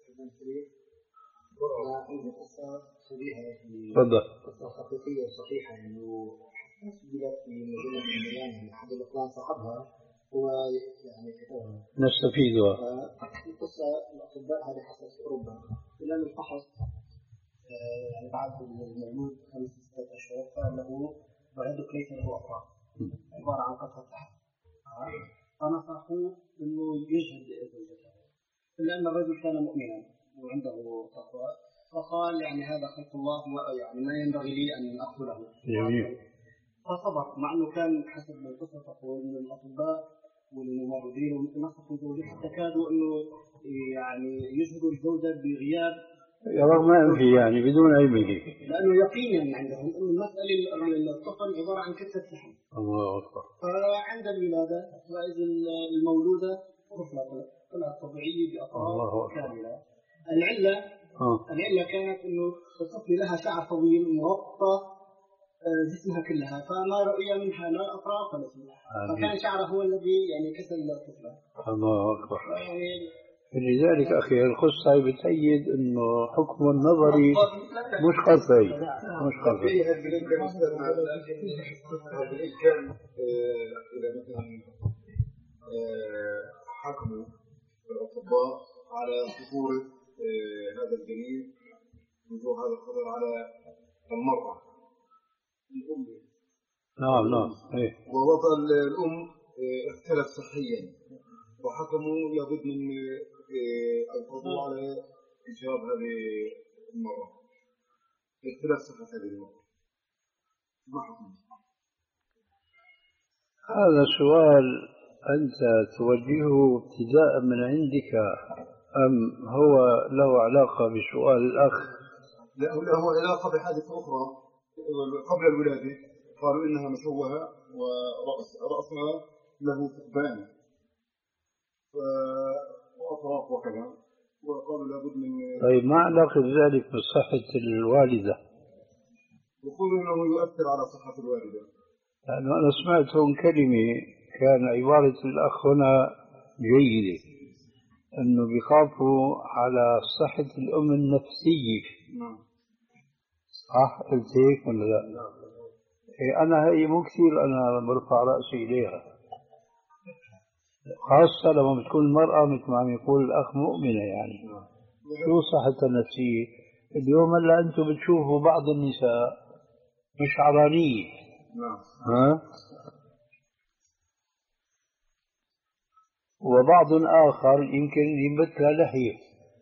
عندي قصة شبيهة تفضل. قصة حقيقية صحيحة إنه سجلت في مجلة من الأيام من أحد الأفلام صاحبها هو يعني كتبها نستفيدها. القصة الأطباء هذه حصلت في أوروبا خلال الفحص، يعني بعد المولود خمس ستة أشهر قال له ولدك ليس له أطراف، عبارة عن قطعة لحم. فنصحوا إنه يجهد زوجته، إلا أن الرجل كان مؤمنا وعنده تقوى، فقال يعني هذا خلق الله يعني ما ينبغي لي أن أقتله. جميل. فصبر، مع أنه كان حسب ما القصة تقول من الأطباء والممرضين نصحوا زوجته تكادوا أنه يعني يجهدوا الزوجة بغياب رغم أنفه يعني بدون علمه، لأنه يقينا عندهم أن المسألة الطفل عبارة عن كتلة لحم. الله أكبر. فعند الولادة فإذا المولودة طفلة طلعت طبيعية بأطراف كاملة. العلة آه. العلة كانت أنه الطفل لها شعر طويل مغطى جسمها كلها، فما رؤية منها لا أطراف ولا شيء، فكان شعره هو الذي يعني كسر الطفلة. الله أكبر. لذلك أخي القصة بتأيد أنه حكم النظري مش قطعي مش قطعي. كان إذا مثلا حكموا الأطباء على خطورة هذا الجنين وجود هذا الخطر على المرأة الأم. نعم نعم. إيه. ووضع الأم اختلف صحيا وحكموا لابد من القضاء على إجهاض هذه المرأة. اختلاف صحة هذه المرأة. ما حكم؟ هذا سؤال أنت توجهه ابتداء من عندك أم هو له علاقة بسؤال الأخ؟ له علاقة بحادثة أخرى قبل الولادة، قالوا إنها مشوهة ورأسها له ثقبان وأطراف وكذا، وقالوا لابد من. طيب ما علاقة ذلك بصحة الوالدة؟ يقولوا إنه يؤثر على صحة الوالدة. لأنه أنا سمعت هون كلمة كان عبارة الأخ هنا جيدة، أنه بيخافوا على صحة الأم النفسية. صح قلت هيك ولا لا؟ إيه أنا هي مو كثير أنا برفع رأسي إليها، خاصة لما بتكون المرأة مثل ما عم يقول الأخ مؤمنة. يعني شو صحتها النفسية؟ اليوم هلا أنتم بتشوفوا بعض النساء مش عرانية، ها؟ وبعض آخر يمكن ينبت لها لحية.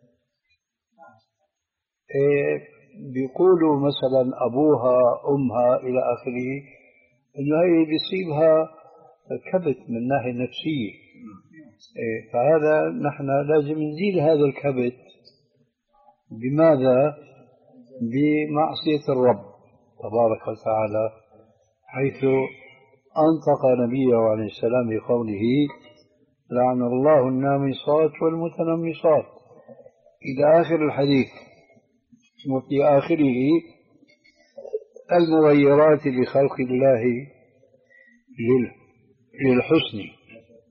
إيه بيقولوا مثلا أبوها أمها إلى آخره إنه هي بيصيبها كبت من الناحية النفسية. إيه فهذا نحن لازم نزيل هذا الكبت. بماذا؟ بمعصية الرب تبارك وتعالى، حيث أنطق نبيه عليه السلام بقوله لعن الله النامصات والمتنمصات إلى آخر الحديث، وفي آخره المغيرات بخلق الله للحسن.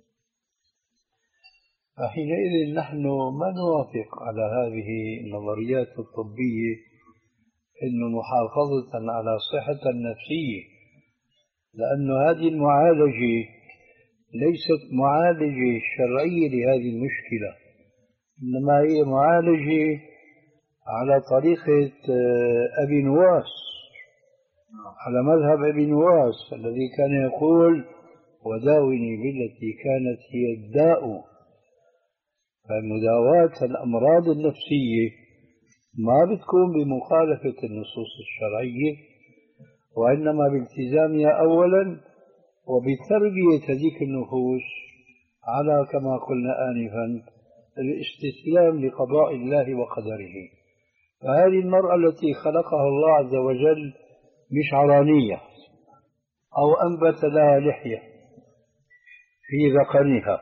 فحينئذ نحن ما نوافق على هذه النظريات الطبية إنه محافظة على صحة النفسية، لأن هذه المعالجة ليست معالجة شرعية لهذه المشكلة، إنما هي معالجة على طريقة أبي نواس، على مذهب أبي نواس الذي كان يقول وداوني بالتي كانت هي الداء. فمداواة الأمراض النفسية ما بتكون بمخالفة النصوص الشرعية، وإنما بالتزامها أولا وبتربية هذيك النفوس على كما قلنا آنفا الاستسلام لقضاء الله وقدره. فهذه المرأة التي خلقها الله عز وجل مش عرانية أو أنبت لها لحية في ذقنها،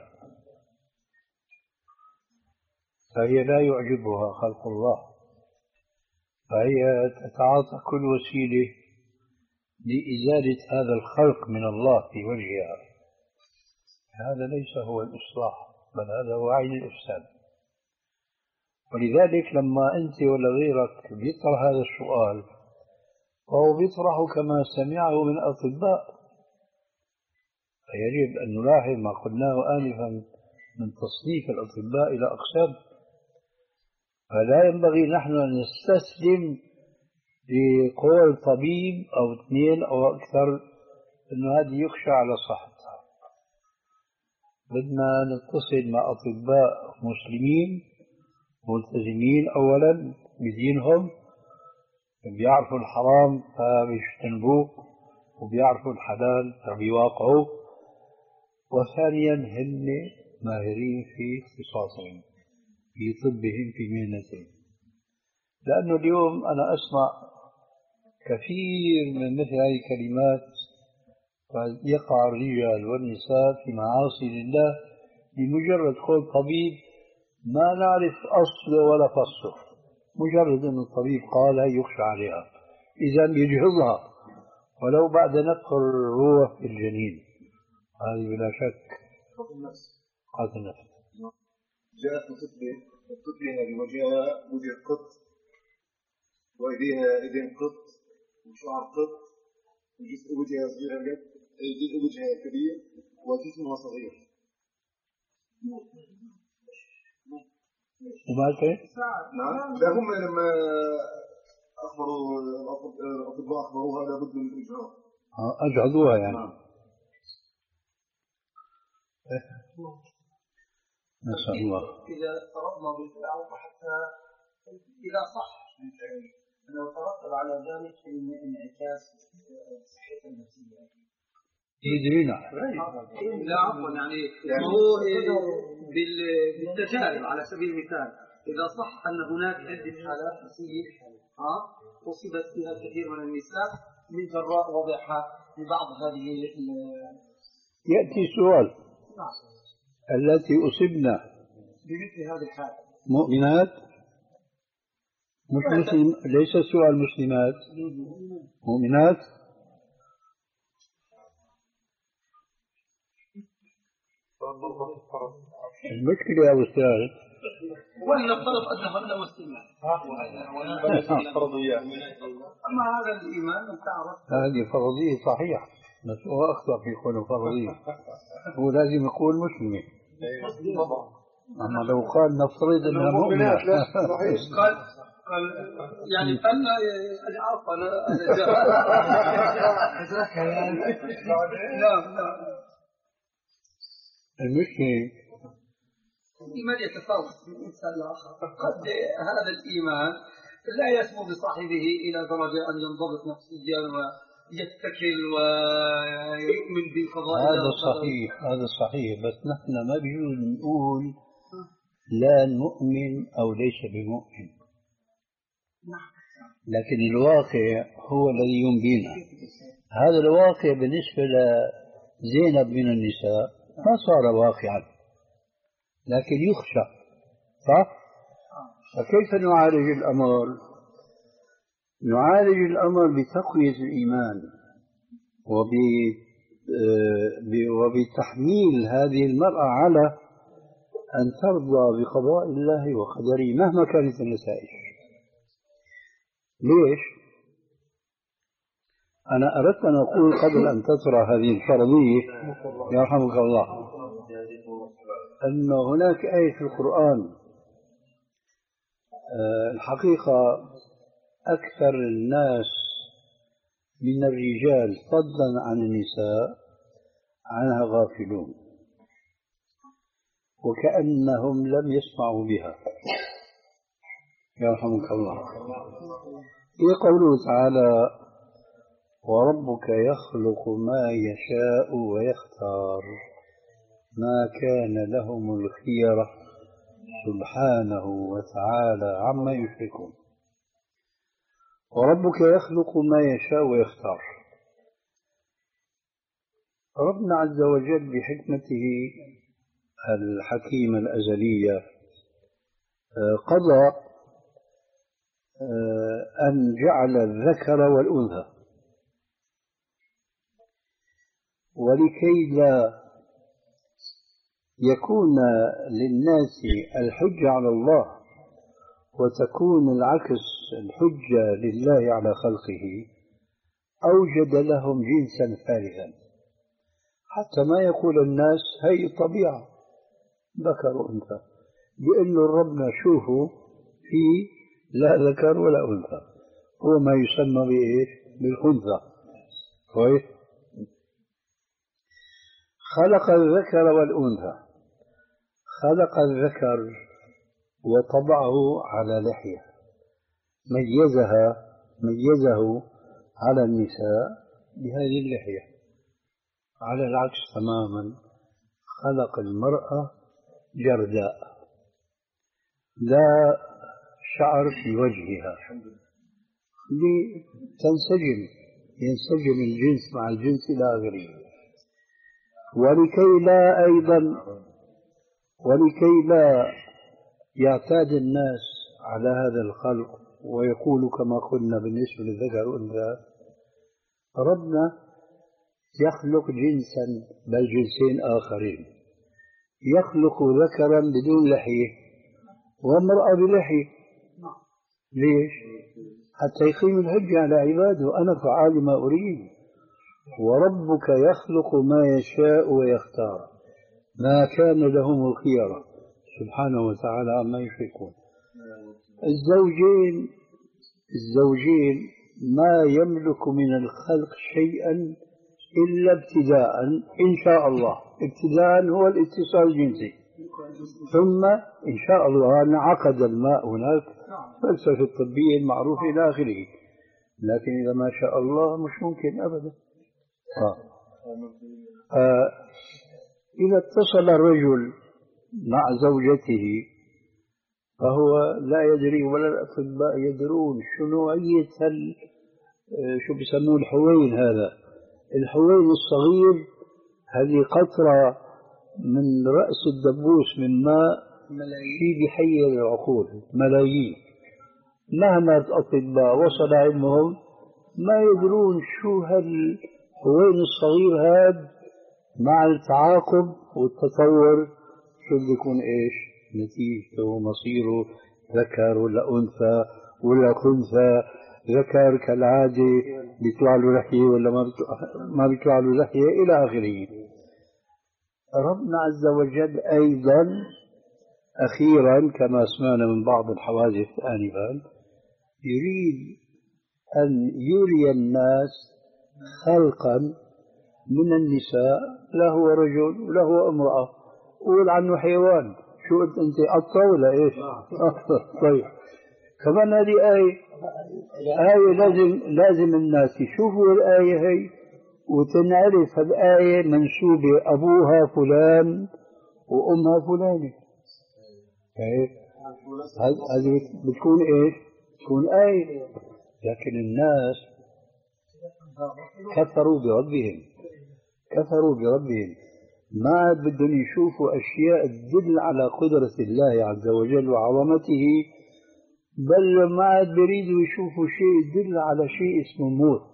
فهي لا يعجبها خلق الله، فهي تتعاطى كل وسيلة لإزالة هذا الخلق من الله في وجهها. هذا ليس هو الإصلاح، بل هذا هو عين الإفساد. ولذلك لما أنت ولا غيرك بيطرح هذا السؤال فهو بيطرحه كما سمعه من أطباء، فيجب أن نلاحظ ما قلناه آنفا من تصنيف الأطباء إلى أقسام. فلا ينبغي نحن أن نستسلم لقول طبيب أو اثنين أو أكثر أنه هذه يخشى على صحتها. بدنا نتصل مع أطباء مسلمين ملتزمين أولا بدينهم، بيعرفوا الحرام فبيجتنبوه وبيعرفوا الحلال فبيواقعوه، وثانيا هن ماهرين في اختصاصهم في طبهم في مهنتهم. لأنه اليوم أنا أسمع كثير من مثل هذه الكلمات، يقع الرجال والنساء في معاصي لله بمجرد قول طبيب ما نعرف أصله ولا فصله، مجرد أن الطبيب قال يخشى عليها، إذا يجهضها ولو بعد نفخ الروح في الجنين. هذه بلا شك قتل النفس. جاءت طفلة الطفلة هذه وجهها وجه قط، وإيديها إيدين قط، وشعر قط، وجزء وجهها صغير قد جزء وجهها كبير وجسمها صغير. ومالك؟ نعم. لا هم لما أخبروا الأطباء أخبروها لابد من الإجهاض. أجهضوها يعني. نعم. نسأل الله. إذا فرضنا بالفعل حتى إذا صح لو ترتب على ذلك انعكاس صحة النفسية. يدرينا. لا عفوا يعني هو بالتجارب على سبيل المثال إذا صح أن هناك عدة حالات نفسية ها أصيبت فيها الكثير من النساء من جراء وضعها لبعض هذه. يأتي سؤال التي أصبنا بمثل هذه الحالة مؤمنات مش مسلم، ليس سؤال مسلمات مؤمنات. المشكلة يا أستاذ ولنفترض أنهن مسلمات فرضيات. أما هذا الإيمان تعرف هذه فرضية صحيح، بس هو أخطأ في قوله فرضية، هو لازم يقول مسلمة. أما لو قال نفترض أنها مؤمنة قال قال يعني أنا عفوا أنا نعم نعم المشكلة الإيمان يتفاوت من إنسان لآخر. قد هذا الإيمان لا يسمو بصاحبه إلى درجة أن ينضبط نفسيا ويتكل ويؤمن بقضاء الله. هذا صحيح، هذا صحيح، بس نحن ما بيجوز نقول لا نؤمن أو ليس بمؤمن، لكن الواقع هو الذي ينبينا. هذا الواقع بالنسبة لزينب من النساء ما صار واقعا، لكن يخشى، صح؟ فكيف نعالج الأمر؟ نعالج الأمر بتقوية الإيمان وبتحميل هذه المرأة على أن ترضى بقضاء الله وقدره مهما كانت النتائج. ليش؟ أنا أردت أن أقول قبل أن تطرح هذه الفرضية يرحمك الله أن هناك آية في القرآن الحقيقة أكثر الناس من الرجال فضلا عن النساء عنها غافلون وكأنهم لم يسمعوا بها يرحمك الله. يقوله تعالى وربك يخلق ما يشاء ويختار ما كان لهم الخيرة سبحانه وتعالى عما يشركون. وربك يخلق ما يشاء ويختار. ربنا عز وجل بحكمته الحكيمة الأزلية قضى أن جعل الذكر والأنثى، ولكي لا يكون للناس الحجة على الله وتكون العكس الحجة لله على خلقه أوجد لهم جنسا ثالثا حتى ما يقول الناس هي الطبيعة ذكر وأنثى، بأن ربنا شوفوا في لا ذكر ولا أنثى، هو ما يسمى بإيش؟ بالخنثى. كويس؟ خلق الذكر والأنثى، خلق الذكر وطبعه على لحية ميزها ميزه على النساء بهذه اللحية، على العكس تماما خلق المرأة جرداء لا شعر في وجهها لتنسجم ينسجم الجنس مع الجنس إلى آخره. ولكي لا أيضا ولكي لا يعتاد الناس على هذا الخلق ويقول كما قلنا بالنسبة للذكر والأنثى، ربنا يخلق جنسا بل جنسين آخرين، يخلق ذكرا بدون لحية وامرأة بلحية. ليش؟ حتى يقيم الحجة على عباده، أنا فعال ما أريد. وربك يخلق ما يشاء ويختار ما كان لهم الخيرة سبحانه وتعالى عما يشركون. الزوجين الزوجين ما يملك من الخلق شيئا إلا ابتداء إن شاء الله. ابتداء هو الاتصال الجنسي، ثم إن شاء الله انعقد الماء هناك، فلسفة الطبية المعروفة إلى آخره. لكن إذا ما شاء الله مش ممكن أبدا. آه. آه. إذا اتصل الرجل مع زوجته فهو لا يدري ولا الأطباء يدرون شو نوعية هال شو بيسموه الحوين. هذا الحوين الصغير، هذه قطرة من رأس الدبوس من ماء في بحير العقول ملايين. مهما الأطباء وصل علمهم ما يدرون شو هالحوين الصغير هذا مع التعاقب والتطور شو بده يكون إيش نتيجته ومصيره، ذكر ولا أنثى ولا خنثى، ذكر كالعادة بيطلع له لحية ولا ما بيطلع, ما بيطلع له لحية إلى آخره. ربنا عز وجل أيضا أخيرا كما سمعنا من بعض الحوادث آنفا يريد أن يري الناس خلقا من النساء، له رجل وله امرأة، قول عنه حيوان، شو قلت أنت قطة ولا إيش؟ طيب كمان هذه آية آية لازم لازم الناس يشوفوا الآية هي وتنعرف الآية منسوبة أبوها فلان وأمها فلانة. هذه بتكون إيش؟ بتكون آية. لكن الناس كفروا بربهم كفروا بربهم ما عاد بدهم يشوفوا أشياء تدل على قدرة الله عز وجل وعظمته، بل ما عاد بيريدوا يشوفوا شيء يدل على شيء اسمه موت.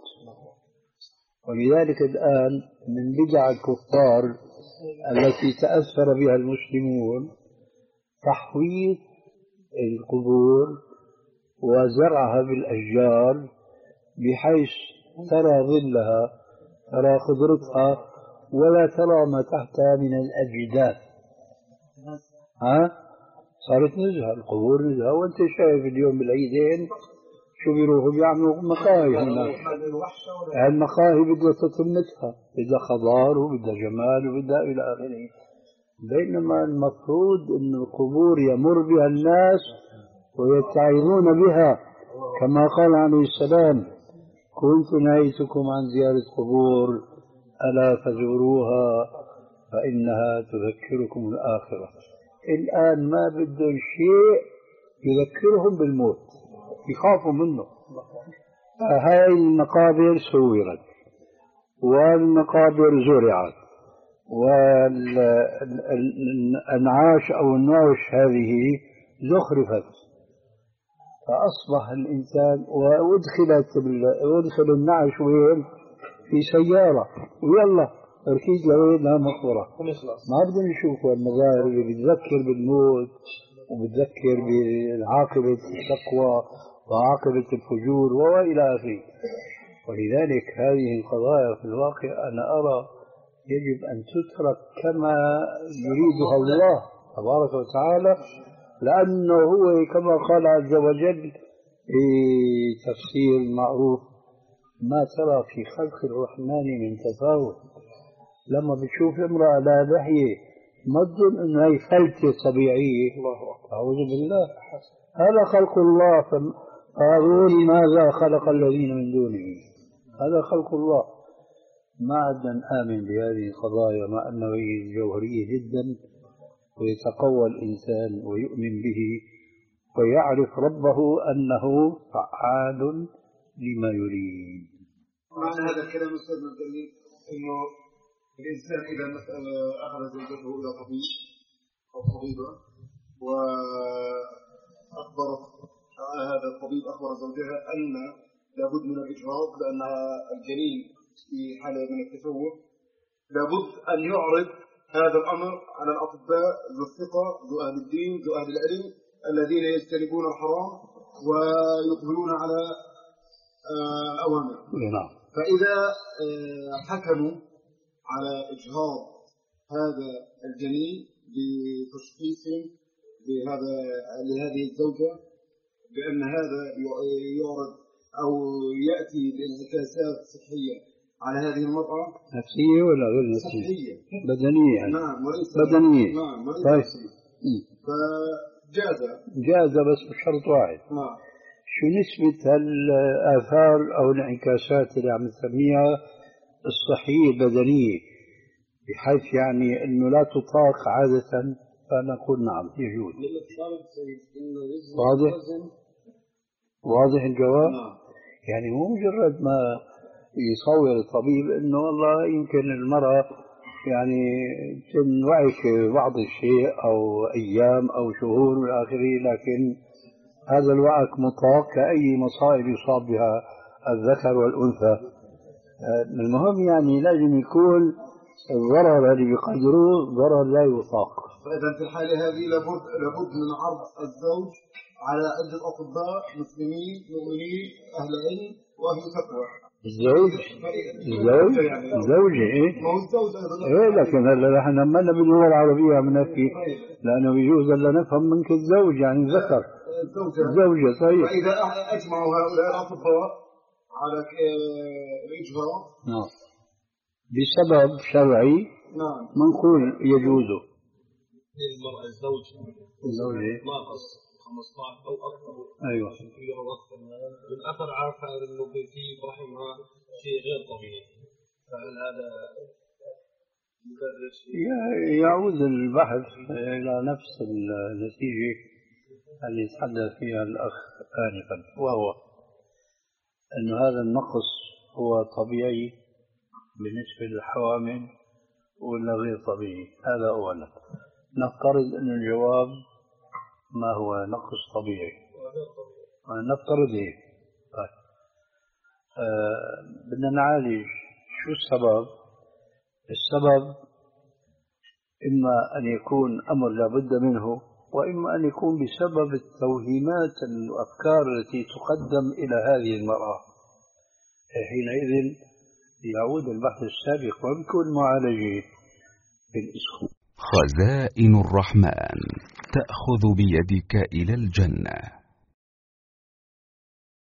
ولذلك الآن من بدع الكفار التي تأثر بها المسلمون تحويط القبور وزرعها بالأشجار بحيث ترى ظلها، ترى خضرتها، ولا ترى ما تحتها من الأجداث. ها؟ صارت نزهة، القبور نزهة. وانت شايف اليوم بالعيدين شو بيروحوا بيعملوا مقاهي هناك. المقاهي بدها تتمتها، بدها خضار وبدها جمال وبدها إلى آخره. بينما المفروض أن القبور يمر بها الناس ويتعظون بها، كما قال عليه السلام: كنت نهيتكم عن زيارة قبور ألا فزوروها فإنها تذكركم الآخرة. الآن ما بدهم شيء يذكرهم بالموت، يخافوا منه. هاي المقابر صورت والمقابر زرعت والأنعاش أو النعش هذه زخرفت، فأصبح الإنسان وأدخلت وأدخل النعش وين؟ في سيارة، ويلا اركيز لوين؟ لا مقبرة. ما بدهم يشوفوا المظاهر اللي بتذكر بالموت وبتذكر بعاقبة التقوى وعاقبة الفجور وإلى آخره. ولذلك هذه القضايا في الواقع أنا أرى يجب أن تترك كما يريدها الله تبارك وتعالى، لأنه هو كما قال عز وجل في تفسير معروف: ما ترى في خلق الرحمن من تفاوت. لما بتشوف امرأة لا لحية ما تظن انه هي فلتة طبيعية، أعوذ بالله، هذا خلق الله. فقالوا ماذا خلق الذين من دونه، هذا خلق الله. ما عدنا نآمن بهذه القضايا مع أنه هي جوهرية جدا، ويتقوى الإنسان ويؤمن به ويعرف ربه أنه فعال لما يريد. معنى هذا الكلام أستاذنا الكريم إنه الإنسان إذا أخذ زوجته إلى طبيب أو طبيبة وأخبرت هذا الطبيب أخبر زوجها أن لابد من الإجهاض لأن الجنين في حالة من التشوه، لابد أن يعرض هذا الأمر على الأطباء ذو الثقة ذو أهل الدين ذو أهل العلم الذين يجتنبون الحرام ويقبلون على الأوامر. فإذا حكموا على إجهاض هذا الجنين بتشخيص بهذا لهذه الزوجة بأن هذا يعرض أو يأتي بانعكاسات صحية على هذه المرأة، نفسية ولا غير نفسية؟ صحية بدنية يعني. نعم وليس بدنية. نعم وليس طيب. فجاز جاز بس بشرط واحد. نعم. شو نسبة هالآثار أو الانعكاسات اللي عم نسميها الصحية البدنية بحيث يعني أنه لا تطاق عادة؟ فنقول نعم يجوز. واضح؟ واضح الجواب؟ نعم. يعني مو مجرد ما يصور الطبيب انه والله يمكن المرأة يعني تنوعك بعض الشيء او ايام او شهور والى اخره، لكن هذا الوعك مطلق كأي مصائب يصاب بها الذكر والأنثى. المهم يعني لازم يكون الضرر اللي بيقدروه ضرر لا يطاق. فإذا في الحالة هذه لابد لابد من عرض الزوج على عدة أطباء مسلمين مؤمنين أهل علم وأهل تقوى. الزوج الزوج زوجة إيه؟ ما هو الزوج أيضا. إيه لكن هلا نحن ما باللغة العربية عم نحكي لأنه بيجوز لا نفهم منك الزوج يعني ذكر. الزوجة. الزوجة صحيح. فإذا أجمعوا هؤلاء الأطباء على الإجهاض نعم بسبب شرعي نعم منقول يجوز. المرأة الزوج الزوجة ناقص خمسة عشر أو أكثر. أيوة. أو أكثر. بالأثر عارفة إنه في رحمها شيء غير طبيعي. فهل هذا مدرس؟ يعود البحث إلى نفس النتيجة اللي تحدث فيها الأخ آنفا، وهو أن هذا النقص هو طبيعي بالنسبة للحوامل ولا غير طبيعي. هذا أولا. نفترض أن الجواب ما هو نقص طبيعي. نفترض إيه؟ طيب. آه بدنا نعالج شو السبب؟ السبب إما أن يكون أمر لابد منه، وإما أن يكون بسبب التوهيمات الأفكار التي تقدم إلى هذه المرأة. حينئذ يعود البحث السابق وبكل معالجة بالإسلام. خزائن الرحمن تأخذ بيدك إلى الجنة.